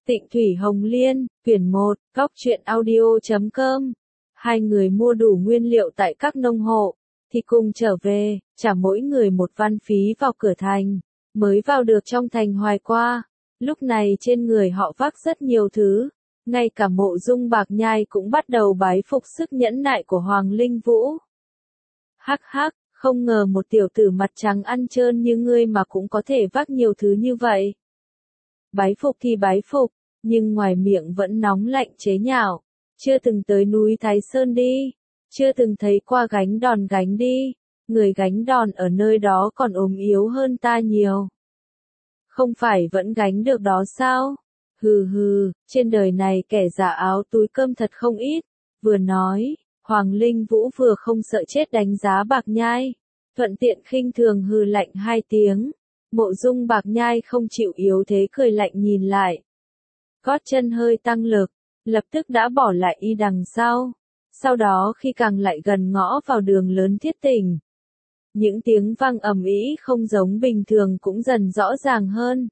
Tịnh Thủy Hồng Liên, quyển 1, goctruyện audio.com. Hai người mua đủ nguyên liệu tại các nông hộ, thì cùng trở về, trả mỗi người một văn phí vào cửa thành, mới vào được trong thành Hoài Qua. Lúc này trên người họ vác rất nhiều thứ, ngay cả Mộ Dung Bạc Nhai cũng bắt đầu bái phục sức nhẫn nại của Hoàng Linh Vũ. Hắc hắc, không ngờ một tiểu tử mặt trắng ăn trơn như ngươi mà cũng có thể vác nhiều thứ như vậy. Bái phục thì bái phục, nhưng ngoài miệng vẫn nóng lạnh chế nhạo. Chưa từng tới núi Thái Sơn đi, chưa từng thấy qua gánh đòn gánh đi, người gánh đòn ở nơi đó còn ốm yếu hơn ta nhiều. Không phải vẫn gánh được đó sao? Hừ hừ, trên đời này kẻ giả áo túi cơm thật không ít. Vừa nói, Hoàng Linh Vũ vừa không sợ chết đánh giá Bạc Nhai, thuận tiện khinh thường hừ lạnh hai tiếng. Mộ Dung Bạc Nhai không chịu yếu thế cười lạnh nhìn lại. Gót chân hơi tăng lực, lập tức đã bỏ lại y đằng sau. Sau đó khi càng lại gần ngõ vào đường lớn Thiết Tỉnh, những tiếng vang ầm ĩ không giống bình thường cũng dần rõ ràng hơn.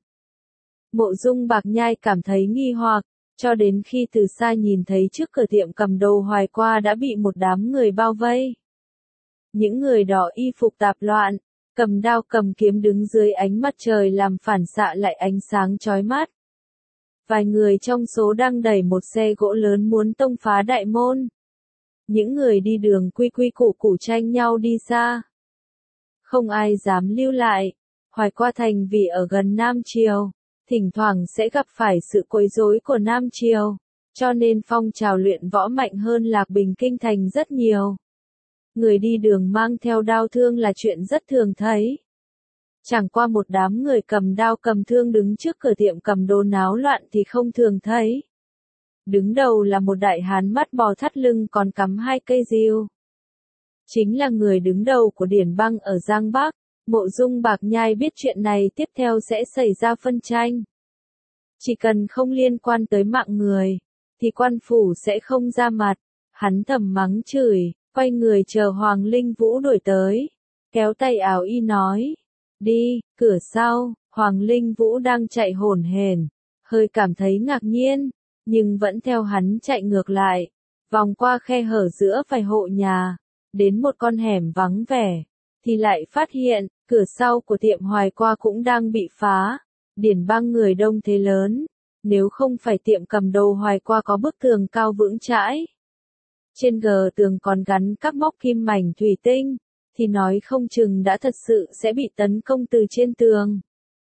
Mộ Dung Bạc Nhai cảm thấy nghi hoặc, cho đến khi từ xa nhìn thấy trước cửa tiệm cầm đồ Hoài Qua đã bị một đám người bao vây. Những người đó y phục tạp loạn, cầm đao cầm kiếm đứng dưới ánh mặt trời làm phản xạ lại ánh sáng chói mắt. Vài người trong số đang đẩy một xe gỗ lớn muốn tông phá đại môn. Những người đi đường quy quy củ củ tranh nhau đi xa. Không ai dám lưu lại. Hoài Qua thành vì ở gần Nam Triều, thỉnh thoảng sẽ gặp phải sự quấy rối của Nam Triều, cho nên phong trào luyện võ mạnh hơn Lạc Bình kinh thành rất nhiều. Người đi đường mang theo đao thương là chuyện rất thường thấy. Chẳng qua một đám người cầm đao cầm thương đứng trước cửa tiệm cầm đồ náo loạn thì không thường thấy. Đứng đầu là một đại hán mắt bò thắt lưng còn cắm hai cây rìu. Chính là người đứng đầu của Điển Bang ở Giang Bắc. Mộ Dung Bạc Nhai biết chuyện này tiếp theo sẽ xảy ra phân tranh. Chỉ cần không liên quan tới mạng người, thì quan phủ sẽ không ra mặt. Hắn thầm mắng chửi, quay người chờ Hoàng Linh Vũ đuổi tới. Kéo tay áo y nói, đi, cửa sau. Hoàng Linh Vũ đang chạy hổn hển, hơi cảm thấy ngạc nhiên, nhưng vẫn theo hắn chạy ngược lại, vòng qua khe hở giữa vài hộ nhà, đến một con hẻm vắng vẻ, thì lại phát hiện, cửa sau của tiệm Hoài Qua cũng đang bị phá. Điển Bang người đông thế lớn, nếu không phải tiệm cầm đồ Hoài Qua có bức tường cao vững chãi, trên gờ tường còn gắn các móc kim mảnh thủy tinh, thì nói không chừng đã thật sự sẽ bị tấn công từ trên tường.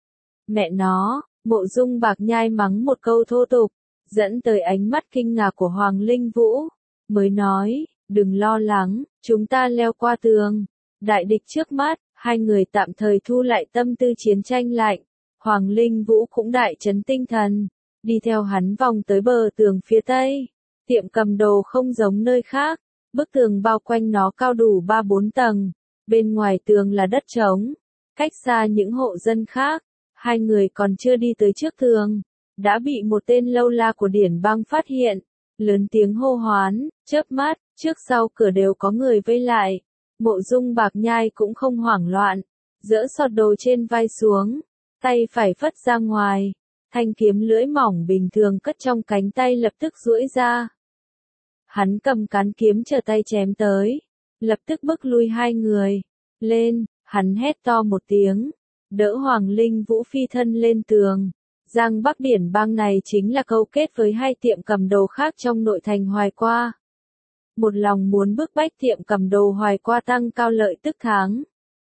Mẹ nó, Mộ Dung Bạc Nhai mắng một câu thô tục, dẫn tới ánh mắt kinh ngạc của Hoàng Linh Vũ, mới nói, đừng lo lắng, chúng ta leo qua tường. Đại địch trước mắt, hai người tạm thời thu lại tâm tư chiến tranh lạnh. Hoàng Linh Vũ cũng đại chấn tinh thần, đi theo hắn vòng tới bờ tường phía tây. Tiệm cầm đồ không giống nơi khác, bức tường bao quanh nó cao đủ 3-4 tầng, bên ngoài tường là đất trống, cách xa những hộ dân khác. Hai người còn chưa đi tới trước tường, đã bị một tên lâu la của Điển Bang phát hiện, lớn tiếng hô hoán, chớp mắt, trước sau cửa đều có người vây lại. Mộ Dung Bạc Nhai cũng không hoảng loạn, dỡ sọt đồ trên vai xuống, tay phải phất ra ngoài, thanh kiếm lưỡi mỏng bình thường cất trong cánh tay lập tức duỗi ra. Hắn cầm cán kiếm chờ tay chém tới, lập tức bức lui hai người, lên, hắn hét to một tiếng, đỡ Hoàng Linh Vũ phi thân lên tường. Giang Bắc Điển Bang này chính là câu kết với hai tiệm cầm đồ khác trong nội thành Hoài Qua. Một lòng muốn bức bách tiệm cầm đồ Hoài Qua tăng cao lợi tức thắng.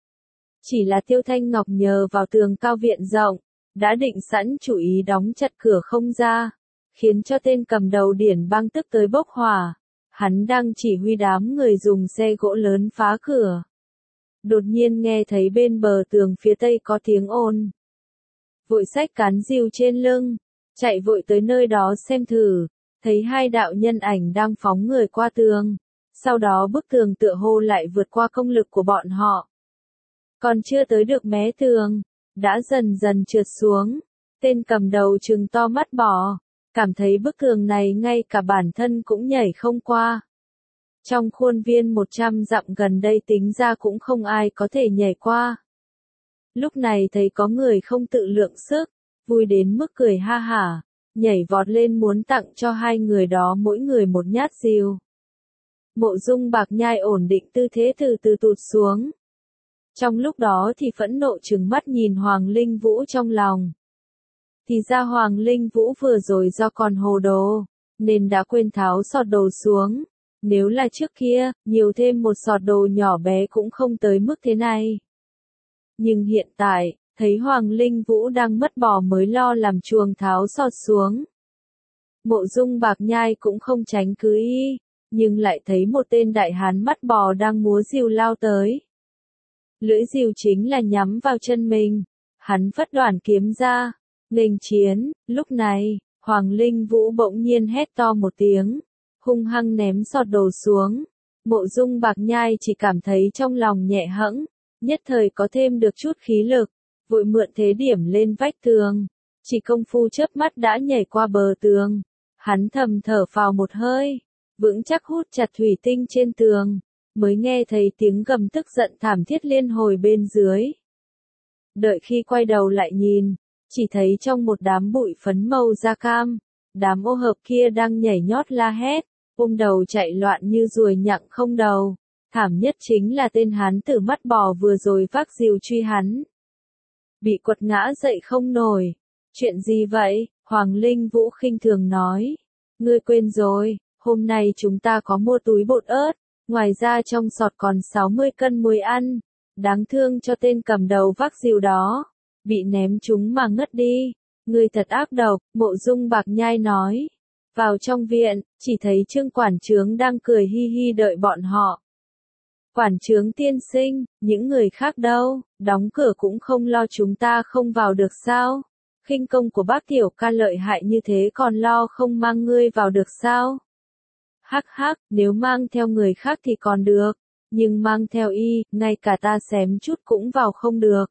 Chỉ là Tiêu Thanh Ngọc nhờ vào tường cao viện rộng, đã định sẵn chủ ý đóng chặt cửa không ra, khiến cho tên cầm đầu Điển Bang tức tới bốc hỏa. Hắn đang chỉ huy đám người dùng xe gỗ lớn phá cửa. Đột nhiên nghe thấy bên bờ tường phía tây có tiếng ồn. Vội xách cán rìu trên lưng, chạy vội tới nơi đó xem thử, thấy hai đạo nhân ảnh đang phóng người qua tường. Sau đó bức tường tựa hồ lại vượt qua công lực của bọn họ. Còn chưa tới được mé tường, đã dần dần trượt xuống. Tên cầm đầu trừng to mắt bò, cảm thấy bức tường này ngay cả bản thân cũng nhảy không qua. Trong khuôn viên 100 dặm gần đây tính ra cũng không ai có thể nhảy qua. Lúc này thấy có người không tự lượng sức, vui đến mức cười ha hả, nhảy vọt lên muốn tặng cho hai người đó mỗi người một nhát rìu. Mộ Dung Bạc Nhai ổn định tư thế từ từ tụt xuống. Trong lúc đó thì phẫn nộ trừng mắt nhìn Hoàng Linh Vũ trong lòng. Thì ra Hoàng Linh Vũ vừa rồi do còn hồ đồ, nên đã quên tháo sọt đồ xuống. Nếu là trước kia, nhiều thêm một sọt đồ nhỏ bé cũng không tới mức thế này. Nhưng hiện tại, thấy Hoàng Linh Vũ đang mất bò mới lo làm chuồng tháo sọt xuống. Mộ Dung Bạc Nhai cũng không tránh cứ y, nhưng lại thấy một tên đại hán mắt bò đang múa rìu lao tới. Lưỡi rìu chính là nhắm vào chân mình. Hắn phất đoản kiếm ra, nghênh chiến. Lúc này, Hoàng Linh Vũ bỗng nhiên hét to một tiếng, hung hăng ném sọt đồ xuống. Mộ Dung Bạc Nhai chỉ cảm thấy trong lòng nhẹ hẫng, nhất thời có thêm được chút khí lực, vội mượn thế điểm lên vách tường. Chỉ công phu chớp mắt đã nhảy qua bờ tường. Hắn thầm thở phào một hơi, vững chắc hút chặt thủy tinh trên tường, mới nghe thấy tiếng gầm tức giận thảm thiết liên hồi bên dưới. Đợi khi quay đầu lại nhìn, chỉ thấy trong một đám bụi phấn màu da cam, đám ô hợp kia đang nhảy nhót la hét, ôm đầu chạy loạn như ruồi nhặng không đầu. Thảm nhất chính là tên hán tử mắt bò vừa rồi vác rìu truy hắn. Bị quật ngã dậy không nổi. Chuyện gì vậy? Hoàng Linh Vũ khinh thường nói. Ngươi quên rồi, hôm nay chúng ta có mua túi bột ớt, ngoài ra trong sọt còn 60 cân muối ăn. Đáng thương cho tên cầm đầu vác rìu đó, bị ném chúng mà ngất đi. Ngươi thật ác độc, Mộ Dung Bạc Nhai nói. Vào trong viện, chỉ thấy Trương quản trướng đang cười hi hi đợi bọn họ. Quản trướng tiên sinh, những người khác đâu, đóng cửa cũng không lo chúng ta không vào được sao? Khinh công của bác tiểu ca lợi hại như thế còn lo không mang ngươi vào được sao? Hắc hắc, nếu mang theo người khác thì còn được, nhưng mang theo y, ngay cả ta xém chút cũng vào không được.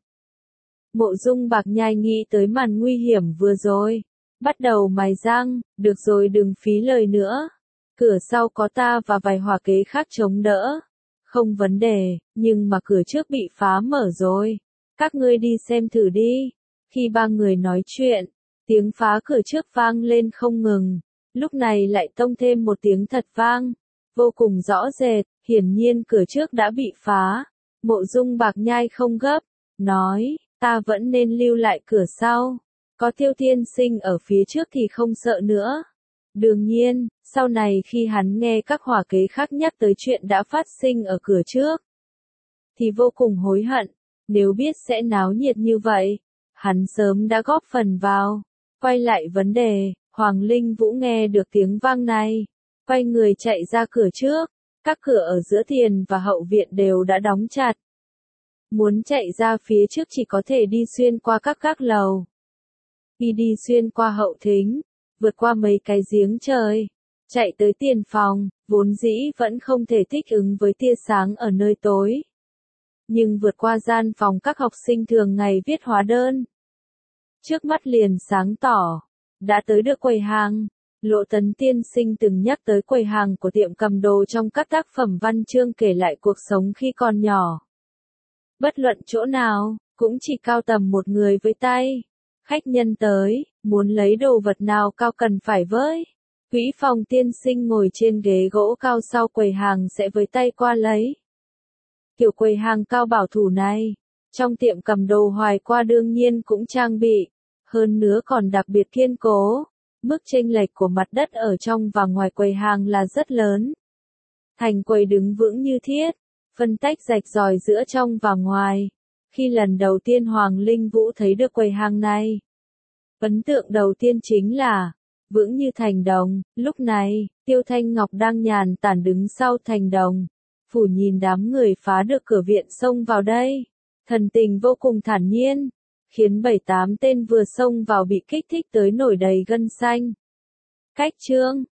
Mộ Dung Bạc Nhai nghĩ tới màn nguy hiểm vừa rồi, bắt đầu mài răng, được rồi đừng phí lời nữa. Cửa sau có ta và vài hỏa kế khác chống đỡ. Không vấn đề, nhưng mà cửa trước bị phá mở rồi. Các ngươi đi xem thử đi. Khi ba người nói chuyện, tiếng phá cửa trước vang lên không ngừng. Lúc này lại tông thêm một tiếng thật vang, vô cùng rõ rệt, hiển nhiên cửa trước đã bị phá. Mộ Dung Bạc Nhai không gấp, nói, ta vẫn nên lưu lại cửa sau. Có Tiêu Tiên Sinh ở phía trước thì không sợ nữa. Đương nhiên, sau này khi hắn nghe các hỏa kế khác nhắc tới chuyện đã phát sinh ở cửa trước, thì vô cùng hối hận. Nếu biết sẽ náo nhiệt như vậy, hắn sớm đã góp phần vào. Quay lại vấn đề, Hoàng Linh Vũ nghe được tiếng vang này, quay người chạy ra cửa trước. Các cửa ở giữa tiền và hậu viện đều đã đóng chặt. Muốn chạy ra phía trước chỉ có thể đi xuyên qua các gác lầu. Khi đi xuyên qua hậu thính, vượt qua mấy cái giếng trời, chạy tới tiền phòng, vốn dĩ vẫn không thể thích ứng với tia sáng ở nơi tối. Nhưng vượt qua gian phòng các học sinh thường ngày viết hóa đơn. Trước mắt liền sáng tỏ, đã tới được quầy hàng. Lộ Tấn tiên sinh từng nhắc tới quầy hàng của tiệm cầm đồ trong các tác phẩm văn chương kể lại cuộc sống khi còn nhỏ. Bất luận chỗ nào, cũng chỉ cao tầm một người với tay. Khách nhân tới, muốn lấy đồ vật nào cao cần phải với. Quỹ phòng tiên sinh ngồi trên ghế gỗ cao sau quầy hàng sẽ với tay qua lấy. Kiểu quầy hàng cao bảo thủ này, trong tiệm cầm đồ Hoài Qua đương nhiên cũng trang bị, hơn nữa còn đặc biệt kiên cố. Mức chênh lệch của mặt đất ở trong và ngoài quầy hàng là rất lớn. Thành quầy đứng vững như thiết, phân tách rạch ròi giữa trong và ngoài. Khi lần đầu tiên Hoàng Linh Vũ thấy được quầy hàng này, ấn tượng đầu tiên chính là vững như thành đồng. Lúc này, Tiêu Thanh Ngọc đang nhàn tản đứng sau thành đồng, phủ nhìn đám người phá được cửa viện xông vào đây, thần tình vô cùng thản nhiên, khiến 7-8 tên vừa xông vào bị kích thích tới nổi đầy gân xanh. Cách chương